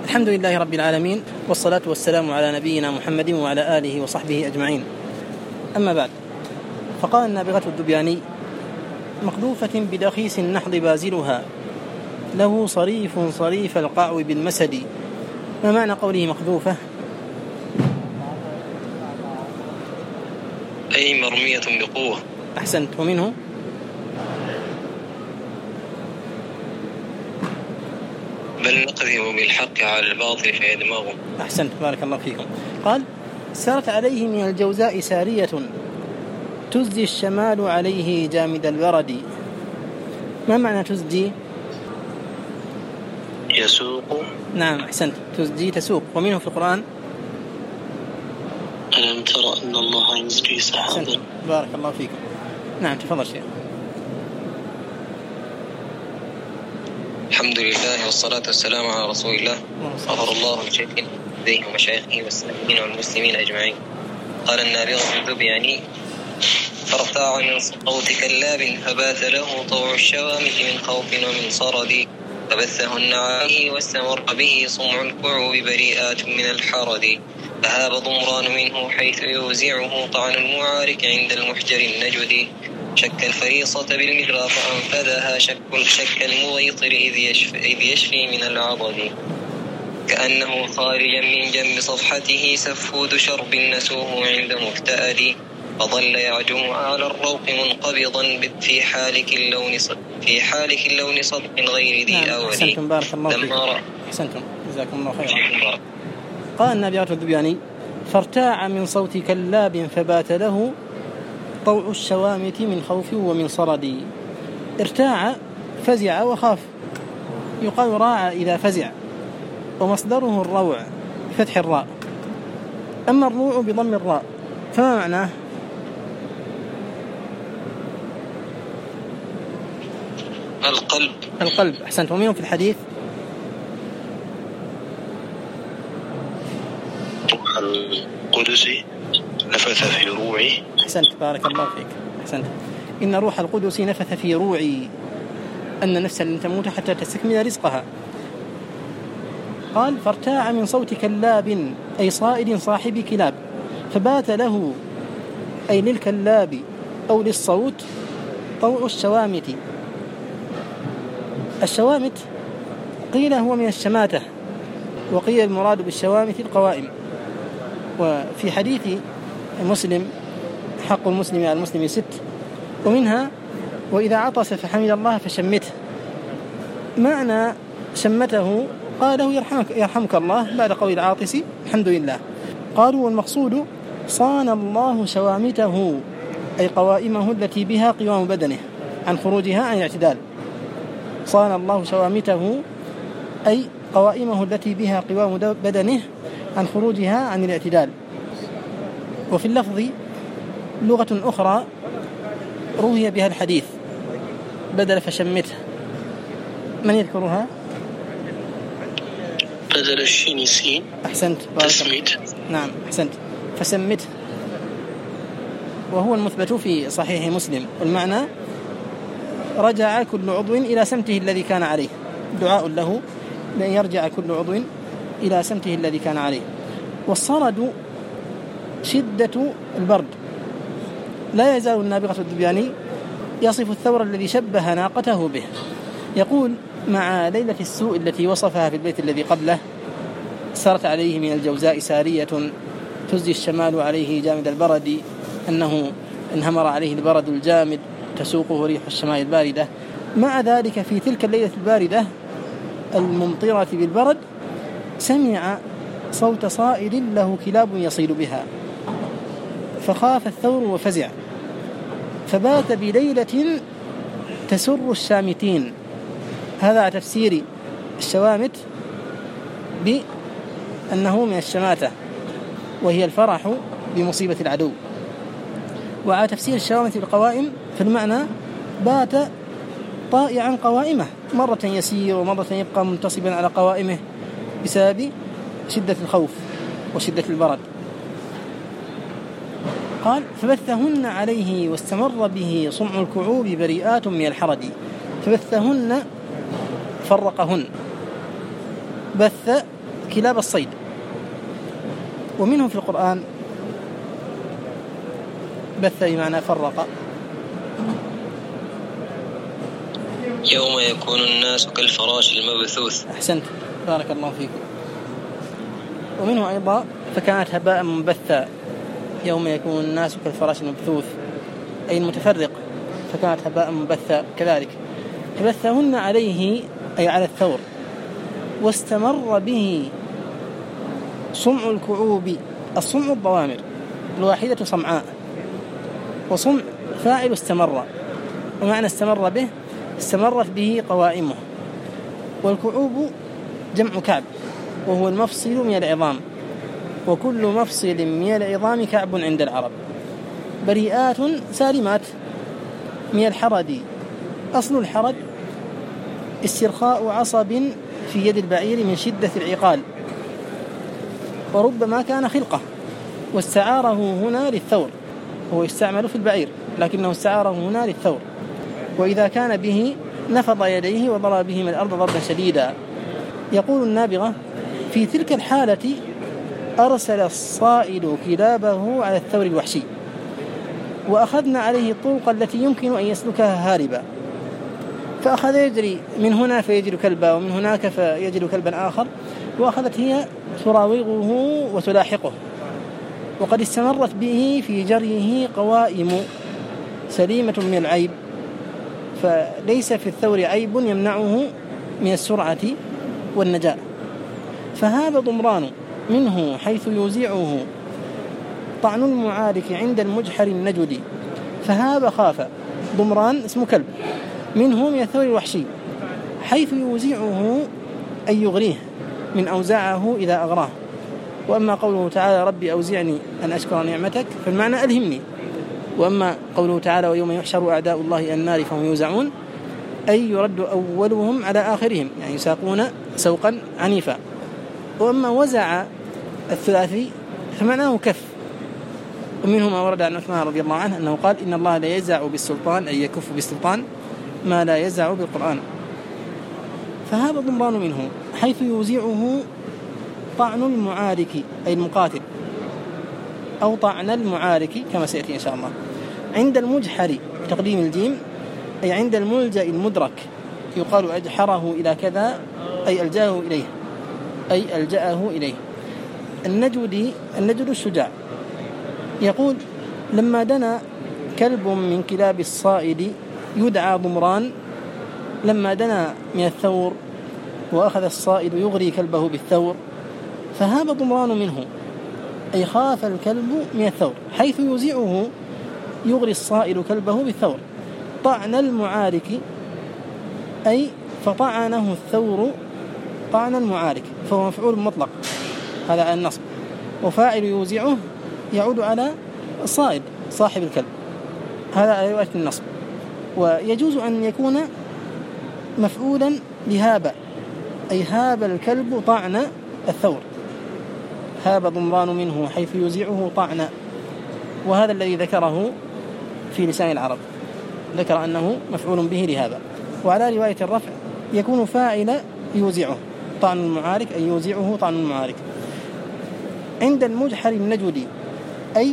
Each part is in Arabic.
الحمد لله رب العالمين، والصلاة والسلام على نبينا محمد وعلى آله وصحبه أجمعين. أما بعد، فقال النابغة الذبياني: مقذوفة بدخيس النحض بازلها، له صريف صريف القعو بالمسد. ما معنى قوله مقذوفة؟ أي مرمية بقوة. أحسنت. ومنه بل نقذف بالحق على الباطل فيدمغه. أحسنت، بارك الله فيكم. قال: سارت عليه من الجوزاء سارية، تزدي الشمال عليه جامد البرد. ما معنى تزدي؟ يسوق. نعم، أحسنت، تزدي تسوق. ومنه في القرآن: ألم ترى أن الله يزجي سحابا. بارك الله فيكم. نعم، تفضل شيخ. الحمد لله والصلاة والسلام على رسول الله. غفر الله لشيخنا ومشايخه والسامعين والمسلمين أجمعين. قال النابغة الذبياني: فارتاع من صوتك اللاب فبات له طوع الشوامخ من خوف ومن صرد، فبثهن عليه واستمر به صمع الكعوب بريئات من الحرد، فهاب ضمران منه حيث يوزعه طعن المعارك عند المحجر النجد، شك الفريصة بالمجرى فأنفذها شك المغيطر إذ يشفي من العضد، كأنه خارجا من جنب صفحته سفود شرب نسوه عند مكتأد، فظل يعجم على الروق منقبضا في حالك اللون صدق غير ذي أولي. أحسنتم، بارك الله فيكم. أحسنتم، جزاكم الله خيرا. قال النابغة الذبياني: فارتاع من صوت كلاب فبات له طوع الشوامت من خوف ومن صرد. ارتاع فزع وخاف، يقال راع إذا فزع، ومصدره الروع بفتح الراء. أما الروع بضم الراء فما معناه؟ القلب. أحسنت. ومنهم في الحديث: روح القدس نفث في روعي. أحسنت، بارك الله فيك. أحسنت. إن روح القدس نفث في روعي أن نفسا لن تموت حتى تستكمل رزقها. قال: فارتاع من صوت كلاب، أي صائد صاحب كلاب، فبات له أي للكلاب أو للصوت طوع الشوامت. الشوامت قيل هو من الشماتة، وقيل المراد بالشوامت القوائم. وفي حديث مسلم: حق المسلم على المسلم 6، ومنها: وإذا عطس فحمد الله فشمته. معنى شمته قاله يرحمك الله بعد قول العاطس الحمد لله. قالوا: والمقصود صان الله شوامته، أي قوائمه التي بها قوام بدنه عن خروجها عن الاعتدال. صان الله شوامته أي قوائمه التي بها قوام بدنه عن خروجها عن الاعتدال. وفي اللفظ لغة أخرى روي بها الحديث بدل فشمته. من يذكرها؟ بدل الشين سين. أحسنت، تسميت. نعم، أحسنت، فسمته. وهو المثبت في صحيح مسلم، والمعنى: رجع كل عضو إلى سمته الذي كان عليه. دعاء له لأن يرجع كل عضو إلى سمته الذي كان عليه. والصرد شدة البرد. لا يزال النابغة الذبياني يصف الثور الذي شبه ناقته به. يقول: مع ليلة السوء التي وصفها في البيت الذي قبله: سارت عليه من الجوزاء سارية، تزدي الشمال عليه جامد البرد، أنه انهمر عليه البرد الجامد تسوقه ريح الشمال الباردة. مع ذلك في تلك الليلة الباردة الممطرة بالبرد سمع صوت صائد له كلاب يصيد بها، فخاف الثور وفزع، فبات بليلة تسر الشامتين. هذا تفسير الشوامت بأنه من الشماتة، وهي الفرح بمصيبة العدو. وعلى تفسير الشوامت بالقوائم في المعنى: بات طائعا قوائمه، مرة يسير ومرة يبقى منتصبا على قوائمه بسبب شدة الخوف وشدة البرد. قال: فبثهن عليه واستمر به صمع الكعوب بريئات من الحرد. فبثهن فرقهن، بث كلاب الصيد. ومنه في القرآن بث بمعنى فرق، يوم يكون الناس كالفراش المبثوث. أحسنت، بارك الله فيكم. ومنه أيضا فكانت هباء منبثا، يوم يكون الناس كالفراش المبثوث أي المتفرق، فكانت هباء منبثا كذلك. فبثهن عليه أي على الثور، واستمر به صمع الكعوب. الصمع الضوامر، الواحدة صمعاء، وصمع فاعل استمر، ومعنى استمر به استمرت به قوائمه. والكعوب جمع كعب، وهو المفصل من العظام، وكل مفصل من العظام كعب عند العرب. بريئات سالمات من الحرد. أصل الحرد استرخاء عصب في يد البعير من شدة العقال، وربما كان خلقه، واستعاره هنا للثور. هو يستعمل في البعير لكنه استعاره هنا للثور. وإذا كان به نفض يديه وضرب بهما الأرض ضربا شديدا. يقول النابغة: في تلك الحالة أرسل الصائد كلابه على الثور الوحشي، وأخذنا عليه الطرق التي يمكن أن يسلكها هاربا، فأخذ يجري من هنا فيجد كلبا، ومن هناك فيجد كلبا آخر، وأخذت هي تراوغه وتلاحقه. وقد استمرت به في جريه قوائم سليمة من العيب، فليس في الثور عيب يمنعه من السرعة والنجاة. فهذا ضمران منه حيث يوزعه طعن المعارك عند المجحر النجد. فهاب خاف، ضمران اسم كلب، منه من الثور الوحشي، حيث يوزعه أي يغريه من أوزعه إذا أغراه. وأما قوله تعالى: ربي أوزعني أن أشكر نعمتك، فالمعنى ألهمني. وأما قوله تعالى: ويوم يحشر أعداء الله إلى النار فهم يوزعون، أي يرد أولهم على آخرهم، يعني يساقون سوقا عنيفا. وأما وزع الثلاثي فمعناه كف. ومنه ما ورد عن عثمان رضي الله عنه أنه قال: إن الله لا يزع بالسلطان، أي يكف بالسلطان ما لا يزع بالقرآن. فهذا ضمران منه حيث يوزعه طعن المعارك أي المقاتل، أو طعن المعارك كما سيأتي إن شاء الله. عند المجحر تقديم الجيم أي عند الملجأ المدرك، يقال أجحره إلى كذا أي ألجأه إليه، أي ألجأه إليه. النجد الشجاع. يقول: لما دنا كلب من كلاب الصائد يدعى ضمران، لما دنا من الثور وأخذ الصائد يغري كلبه بالثور، فهاب ضمران منه أي خاف الكلب من الثور، حيث يوزعه يغري الصائد كلبه بالثور. طعن المعارك أي فطعنه الثور طعن المعارك، فهو مفعول مطلق، هذا على النصب. وفاعل يوزعه يعود على الصائد صاحب الكلب، هذا على رواية النصب. ويجوز أن يكون مفعولا لهاب، أي هاب الكلب طعن الثور، هاب ضمران منه حيث يوزعه طعن. وهذا الذي ذكره في لسان العرب، ذكر أنه مفعول به لهذا. وعلى رواية الرفع يكون فاعل يوزعه طعن المعارك، أي يوزعه طعن المعارك. عند المجحر النجد أي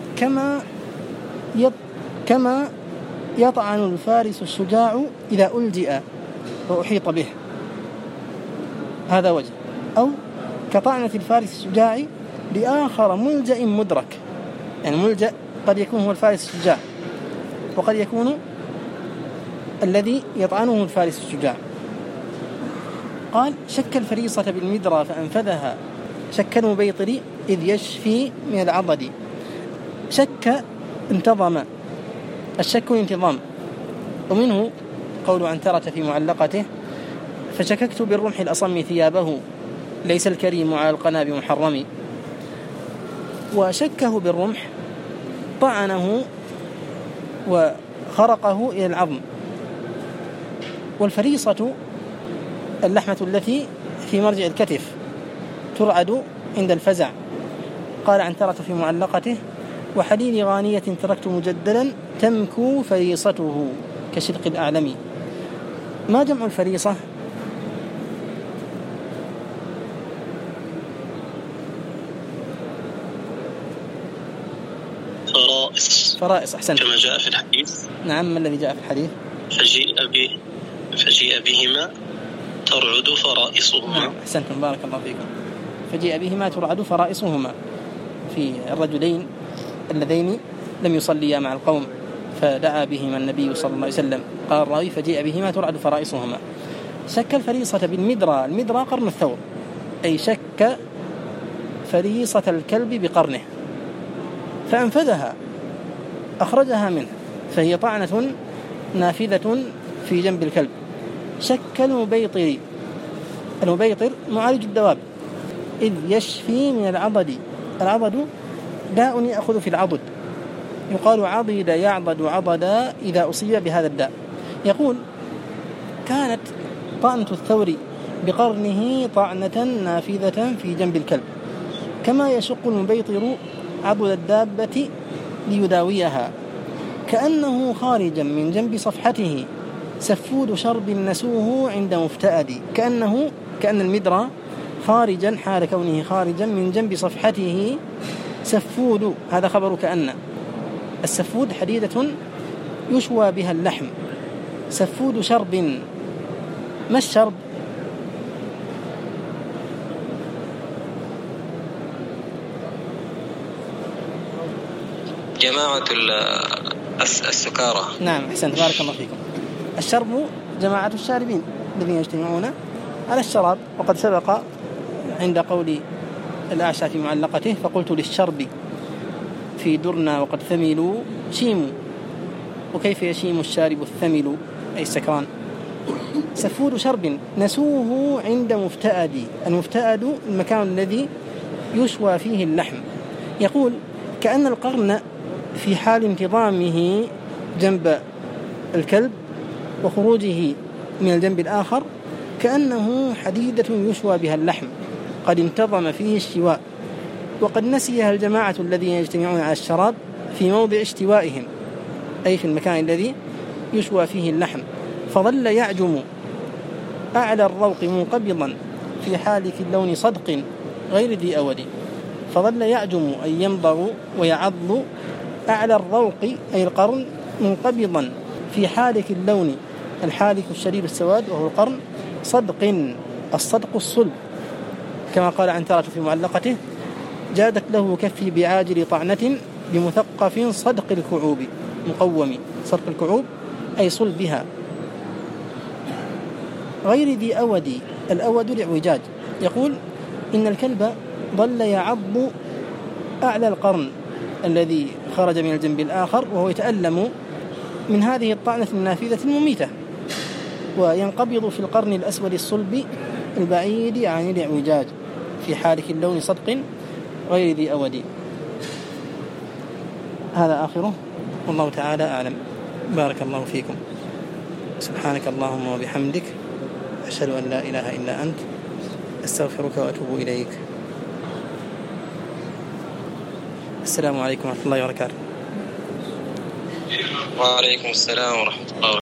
كما يطعن الفارس الشجاع إذا ألجئ وأحيط به، هذا وجه. أو كطعنة الفارس الشجاع لآخر ملجأ مدرك، يعني ملجأ قد يكون هو الفارس الشجاع، وقد يكون الذي يطعنه الفارس الشجاع. قال: شك الفريصة بالمدرى فأنفذها، شك المبيطري إذ يشفي من العضد. شك انتظم، الشك الانتظام. ومنه قول عنترة في معلقته: فشككت بالرمح الأصم ثيابه، ليس الكريم على القنا بمحرم. وشكه بالرمح طعنه وخرقه إلى العظم. والفريصة اللحمة التي في مرجع الكتف ترعد عند الفزع. قال عنترة في معلقته: وحليل غانية تركت مجدلا تمكو فريصته كشرق الأعلم. ما جمع الفريصة؟ فرائص أحسنت كما جاء في الحديث. نعم، ما الذي جاء في الحديث؟ فجيء بهما ترعد فرائصهما. نعم أحسنتم، بارك الله فيكم. فجيء بهما ترعد فرائصهما، في الرجلين اللذين لم يصليا مع القوم فدعا بهما النبي صلى الله عليه وسلم. قال الراوي فجيء بهما ترعد فرائصهما. شك الفريصة بالمدرى، المدرى قرن الثور، أي شك فريصة الكلب بقرنه فأنفذها، أخرجها منه، فهي طعنة نافذة في جنب الكلب. شك المبيطر، المبيطر معالج الدواب، إذ يشفي من العضد، العضد داء يأخذ في العضد، يقال عضد يعضد عضدا إذا أصيب بهذا الداء. يقول كانت طعنة الثور بقرنه طعنة نافذة في جنب الكلب، كما يشق المبيطر عضد الدابة ليداويها، كأنه خارجا من جنب صفحته سفود شرب نسوه عند مفتأد. كأن المدرى خارجا، حال كونه خارجا من جنب صفحته سفود، هذا خبر كأن. السفود حديدة يشوى بها اللحم. سفود شرب، ما الشرب؟ جماعة السكارى. نعم أحسنت، بارك الله فيكم. الشرب جماعة الشاربين الذين يجتمعون على الشراب. وقد سبق عند قول الأعشى في معلقته فقلت للشرب في درنا وقد ثملوا شيموا، وكيف يشيم الشارب الثمل أي السكران. سفود شرب نسوه عند مفتأد، المفتأد المكان الذي يشوى فيه اللحم. يقول كأن القرن في حال انتظامه جنب الكلب وخروجه من الجنب الآخر كأنه حديدة يشوى بها اللحم، قد انتظم فيه الشواء، وقد نسيها الجماعة الذين يجتمعون على الشراب في موضع اشتوائهم، أي في المكان الذي يشوى فيه اللحم، فظل يعجم أعلى الروق منقبضا في حالك اللون صدق غير ذي أود. فظل يعجم أي يمضغ ويعض أعلى الروق أي القرن منقبضا في حالك اللون، الحالك الشديد السواد وهو القرن، صدق، الصدق الصلب، كما قال عنترة في معلقته جادت له كفي بعاجل طعنة بمثقف صدق الكعوب، مقوم، صدق الكعوب أي صلبها، غير ذي أود، الأود الاعوجاج. يقول إن الكلب ظل يعض أعلى القرن الذي خرج من الجنب الآخر وهو يتألم من هذه الطعنة النافذة المميتة، وينقبض في القرن الأسود الصلب البعيد عن الاعوجاج في حالك اللون صدق غير ذي أود. هذا آخره، والله تعالى أعلم. بارك الله فيكم. سبحانك اللهم وبحمدك، أشهد أن لا إله إلا أنت، أستغفرك وأتوب إليك. السلام عليكم ورحمة الله وبركاته. وعليكم السلام ورحمة الله.